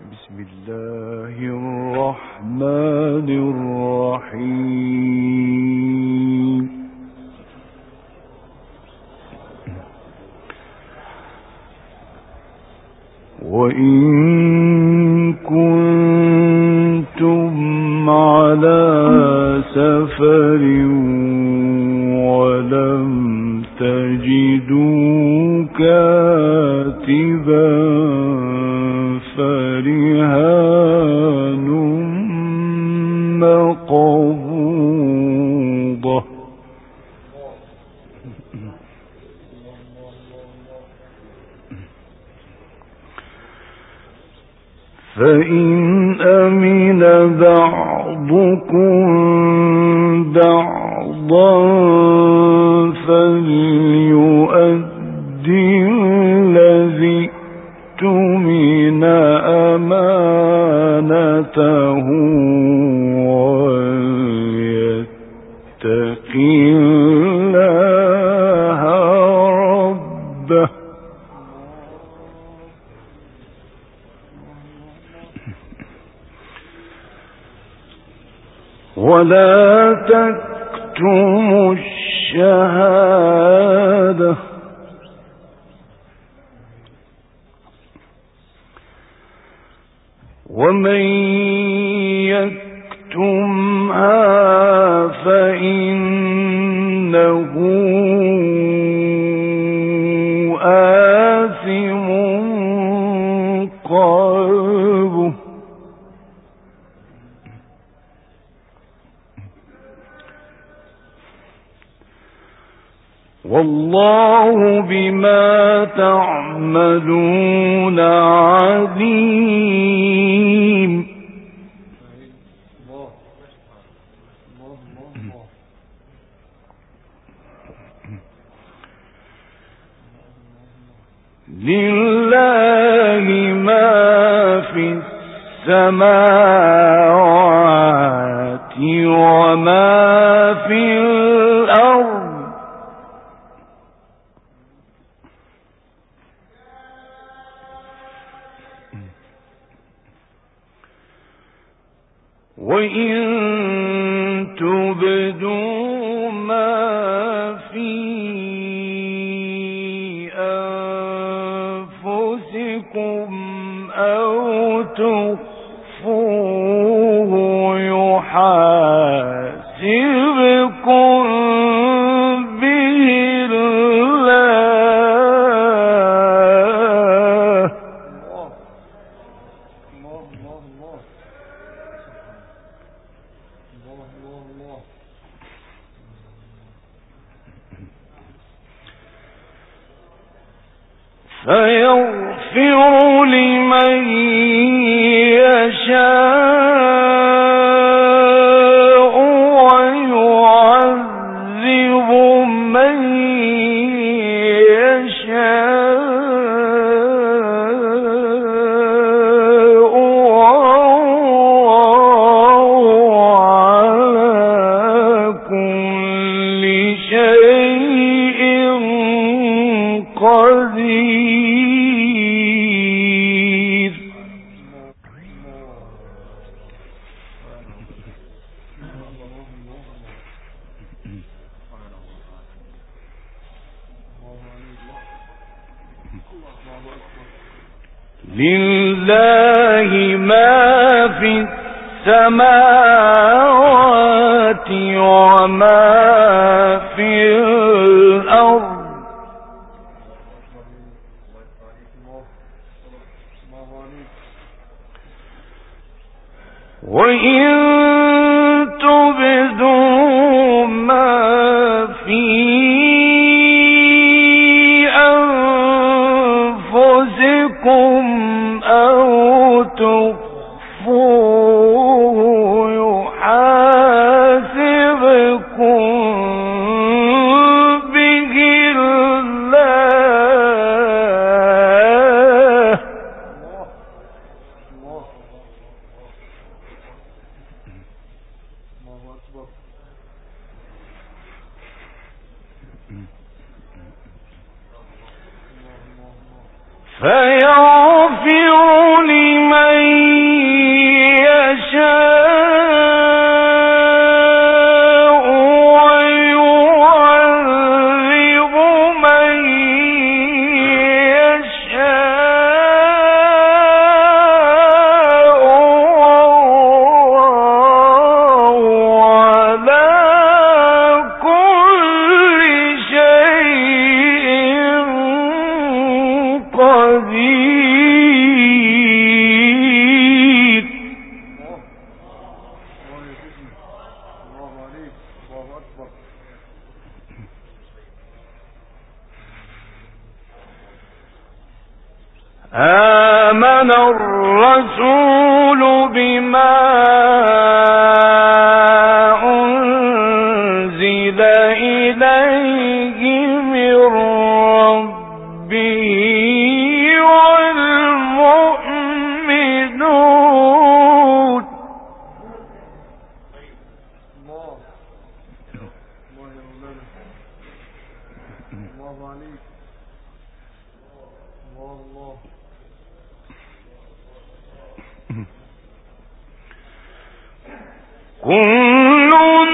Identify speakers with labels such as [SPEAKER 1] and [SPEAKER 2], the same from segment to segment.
[SPEAKER 1] بسم الله الرحمن الرحيم. وإن كنتم على سفر ولم تجدوا كاتبا فرهان مقبوضة. فإن أمن بعضكم بعضا فليؤدي الذي اؤتمن أمانته وليتق الله ربه ولا تكتموا الشهادة ومن يكتمها فإنه آثم قلبه والله بما تعملون عليم. لله ما في السماوات وما في الأرض وإن تبدوا ما في أنفسكم أو تخفوه يحاسبكم به الله فيغفر لمن يشاء ويعذب من يشاء والله على كل شيء قدير. لله ما في السماوات وما في الأرض وإن تبدوا ما في أنفسكم أو تخفوه يحاسبكم به الله فيغفر يغفر لمن يشاء ويعذب من يشاء وعلى كل شيء قدير. آمن الرسول بما أنزل إليه من ربه والمؤمنون. كل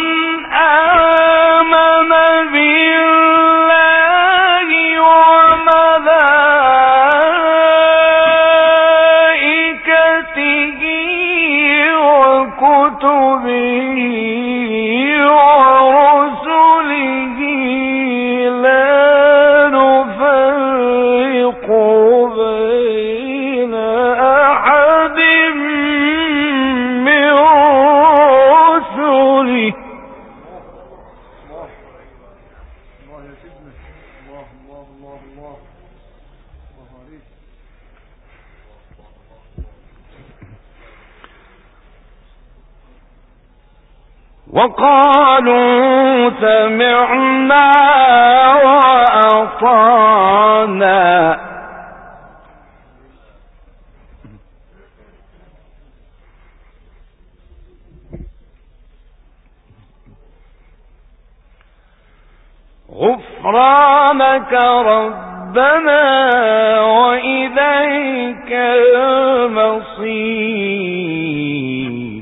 [SPEAKER 1] آمن بالله وملائكته وكتبه ورسله لا نفرق بين أحد من رسله. وقالوا سمعنا وأطعنا غفرانك ربنا وإليك المصير.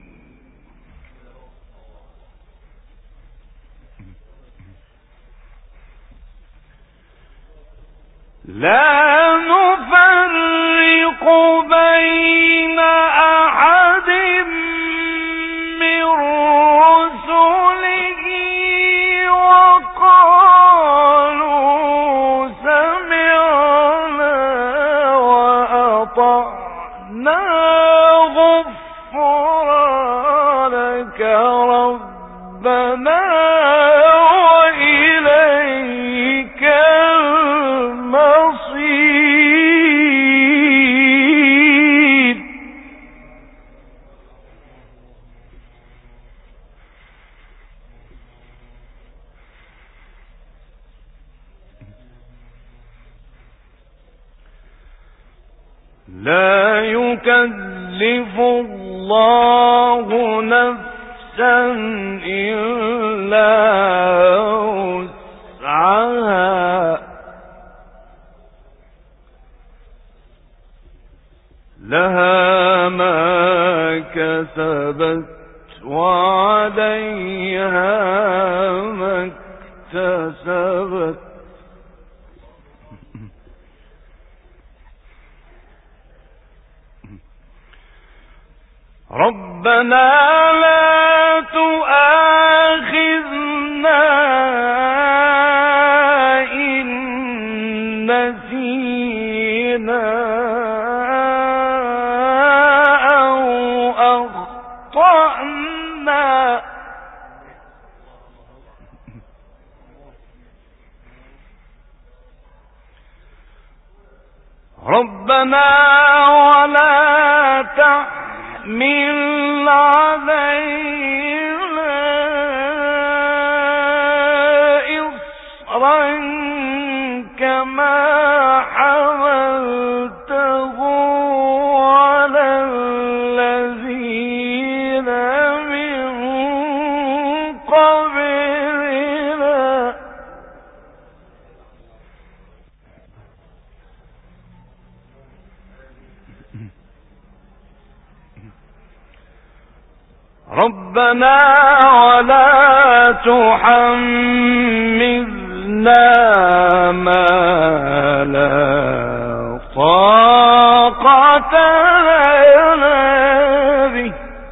[SPEAKER 1] لا نفرق بين أحد من رسله وقالوا سمعنا وأطعنا غفرانك ربنا وإليك المصير. لا يكلف الله نفسا إلا وسعها لها ما كسبت وعليها ما اكتسبت. ربنا لا تؤاخذنا إن نسينا أو أخطأنا. ربنا ولا تحمل علينا إصرا كما حملته على الذين من قبلنا. ربنا ولا تحملنا ما لا طاقة لنا به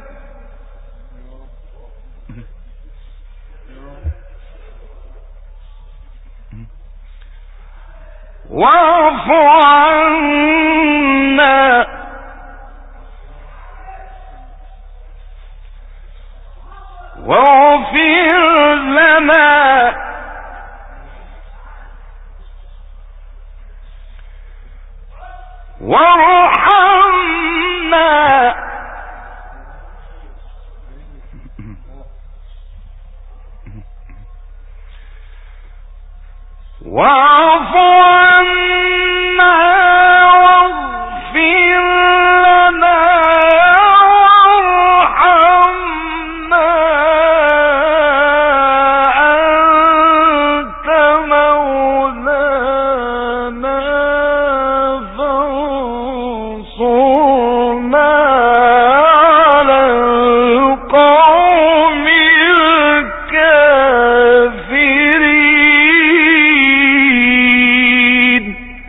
[SPEAKER 1] واعف عنا واغفر لنا وارحمنا واعف عنا واغفر لنا وارحمنا أنت مولانا فانصرنا على القوم الكافرين.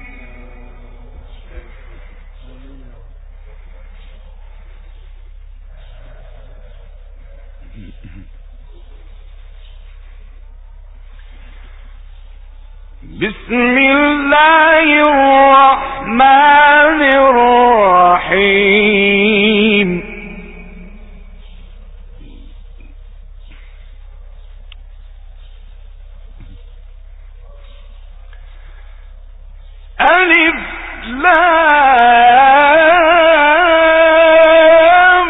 [SPEAKER 1] بسم الله الرحمن الرحيم. ألف لام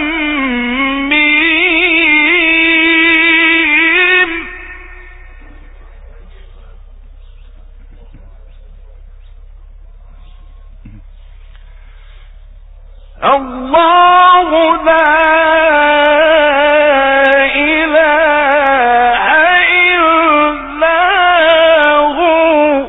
[SPEAKER 1] ميم. الله لا إله إلا هو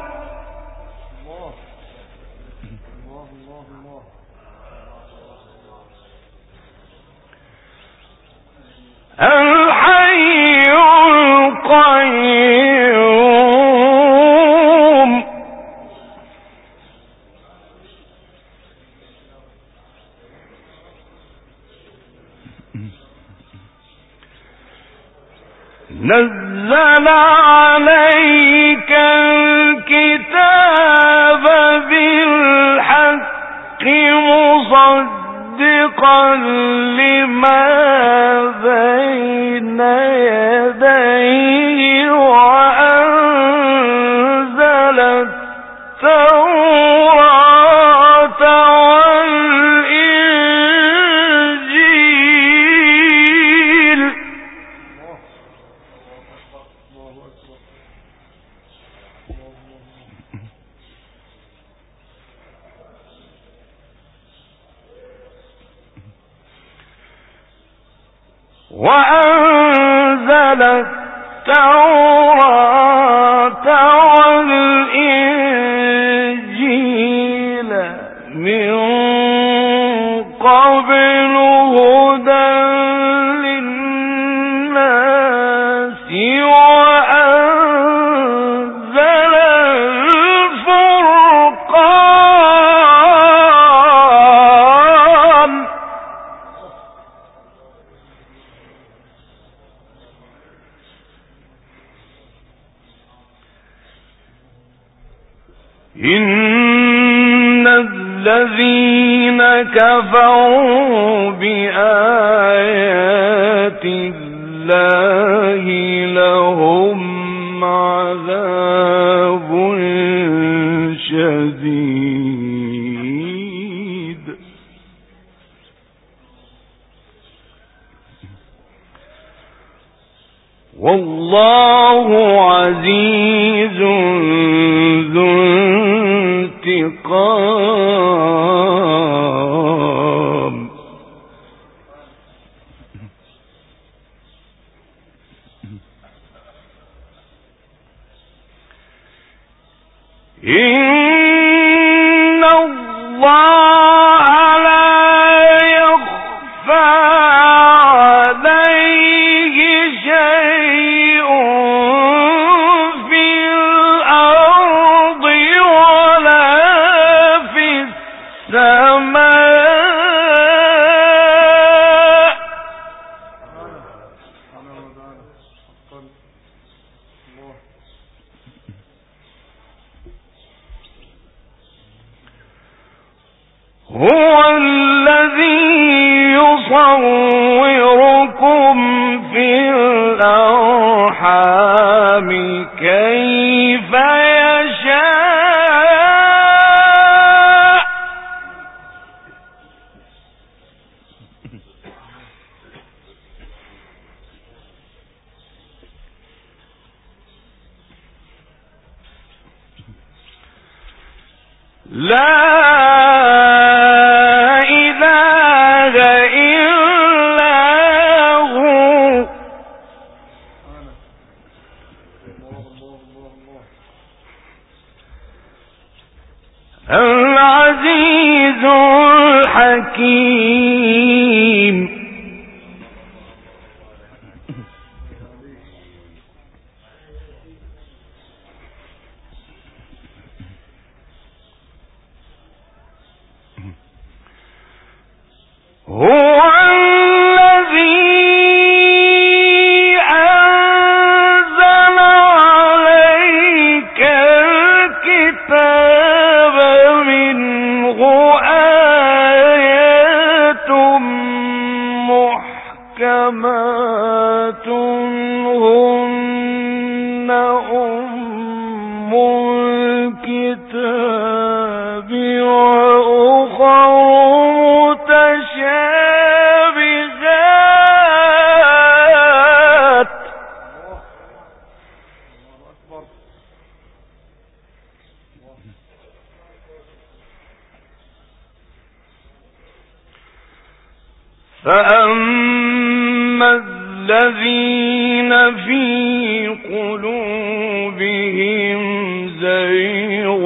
[SPEAKER 1] الحي القيوم. نزل عليك الكتاب بالحق مصدقا لما بين يديه وأنزل التوراة والإنجيل. وأنزل التوراة والإنجيل من قبل هدى للناس وأنزل الفرقان. إن الذين كفروا بآيات الله لهم عذاب شديد. والله عزيز ذو انتقام. إن الله لا يخفى عليه هو الذي يصوركم في الأرحام كيف يشاء لا العزيز الحكيم. هو الذي أنزل عليك الكتاب منه آيات محكمات هن أم الكتاب وأخر متشابهات فأما الذين في قلوبهم زيغ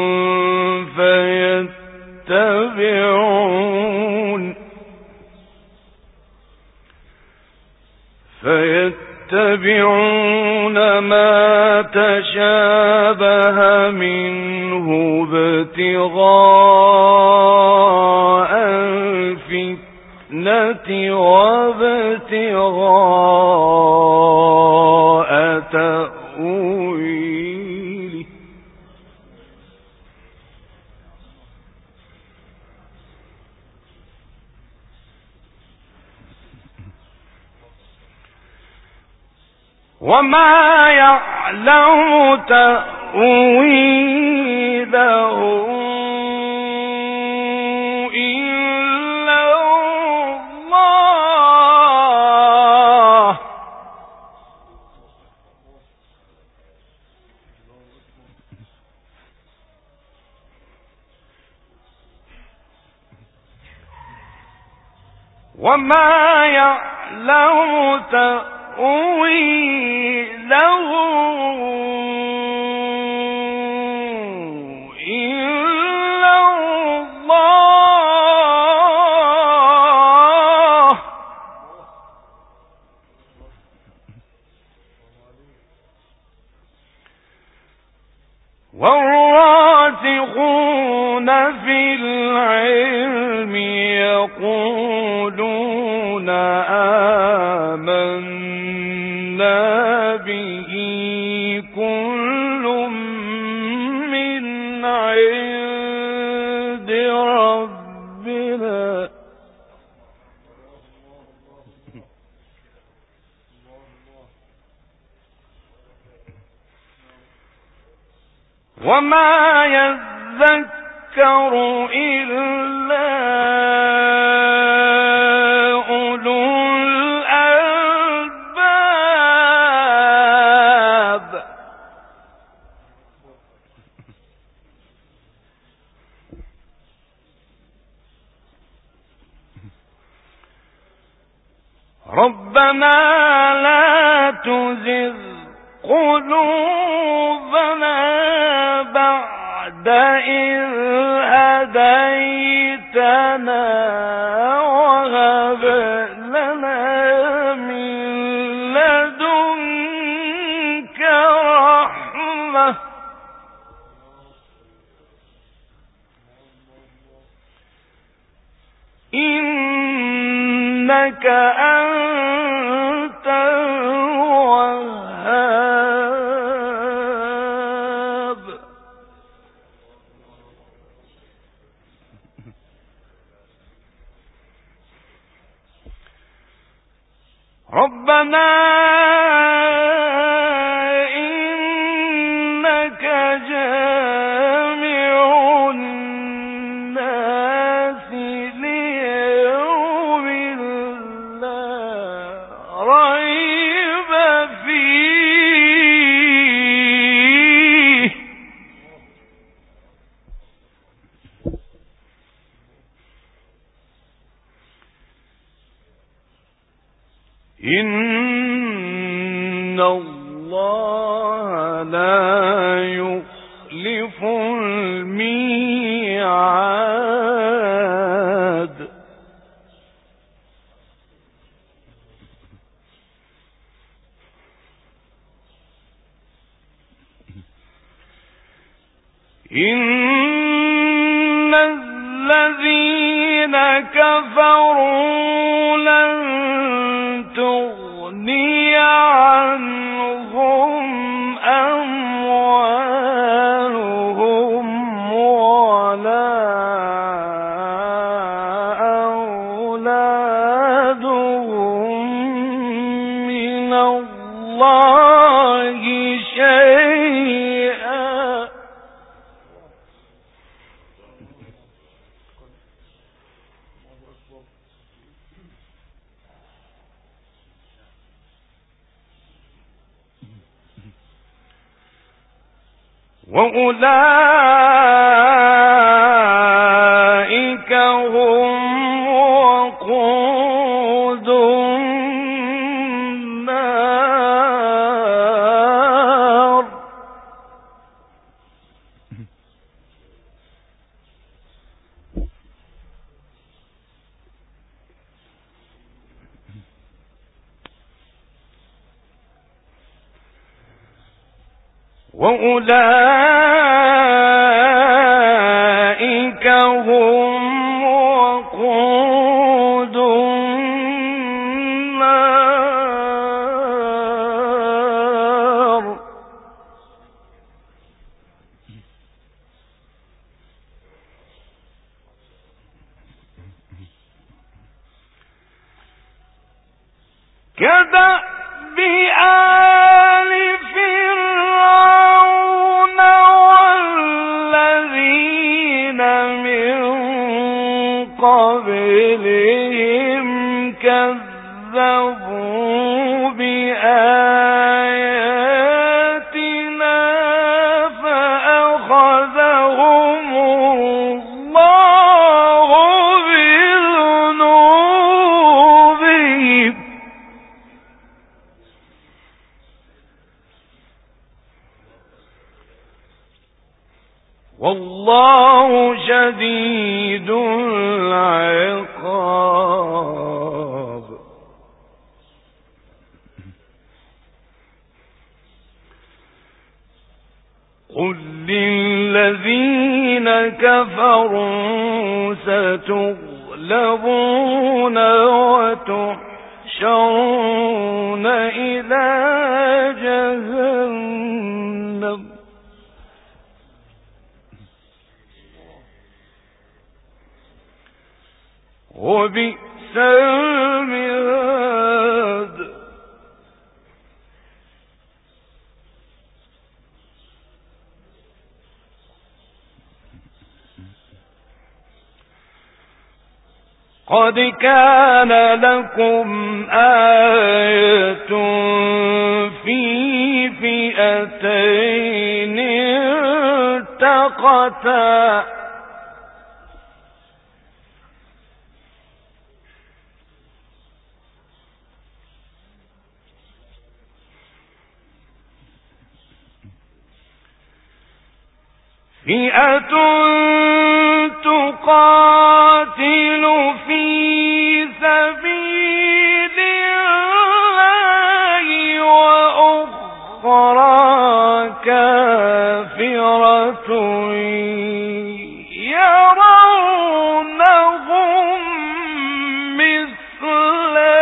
[SPEAKER 1] فيتبعون ما تشابه منه ابتغاء الفتنة وابتغاء تأويله وما يعلم تأويله إلا الله وما يعلم تأويله إلا الله والراسخون في العلم يقولون آمنا به كل من عند ربنا وما يذكر إلا أولو الألباب ربنا لا تزغ قلوبنا بعد إذ هديتنا وهب لنا من لدنك رحمة إنك أنت الوهاب. ربنا إنك جامع الناس ليوم لا ريب فيه. إن الله لا يخلف الميعاد. إن الذين كفروا لن تغني عنهم أموالهم ولا أولادهم من الله شيئا. وأولئك هم وقود النار. وأولئك هم وقود النار. كدأب آل فرعون والذين من قبلهم كذبوا بآياتنا فأخذهم الله بذنوبهم. والله شديد العقاب. قل للذين كفروا ستغلبون وتحشرون إلى جهنم وبئس المهاد. قد كان لكم آية في فئتين التقتا فئة تقاتل في سبيل الله وأخرى كافرة يرونهم مثلهم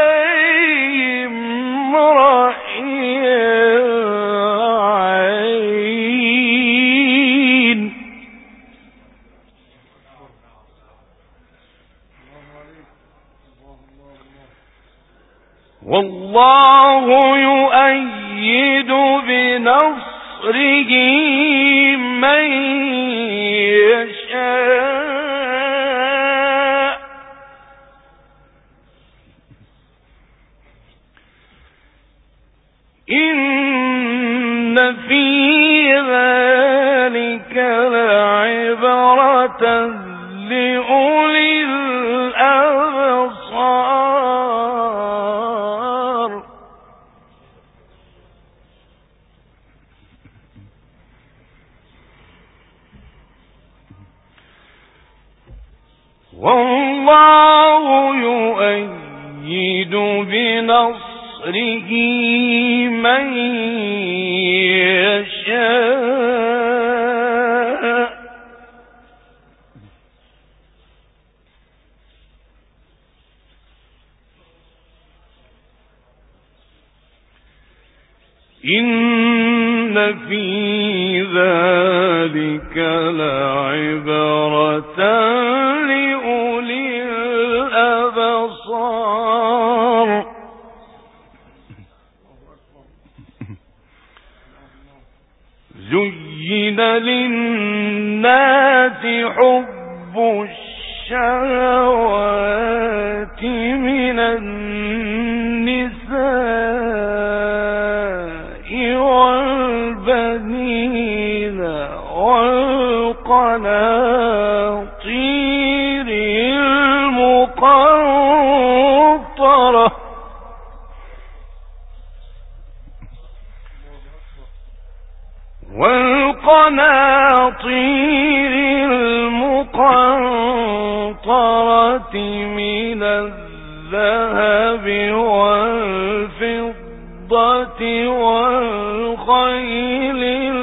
[SPEAKER 1] والله يؤيد بنصره من يشاء إن في ذلك لعبرة لأولي الأبصار والله يؤيد بنصره من يشاء إن في ذلك لعبرة لأولي الأبصار زين للناس حب الشهوات من النساء والبنين والقناطير المقنطرة المقنطرة من الذهب والفضة والخيل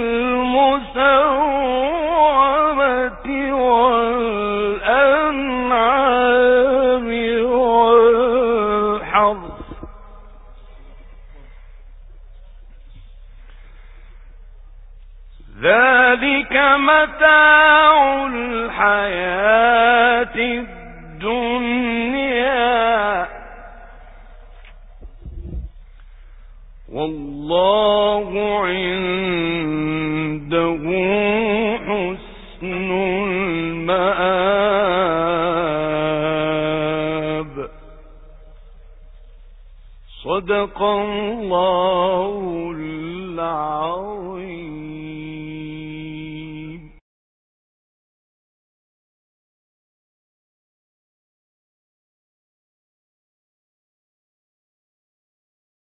[SPEAKER 1] المسومة والأنعام والحرث ذلك متاع الحياة الدنيا والله عنده حسن المآب صدق الله العظيم.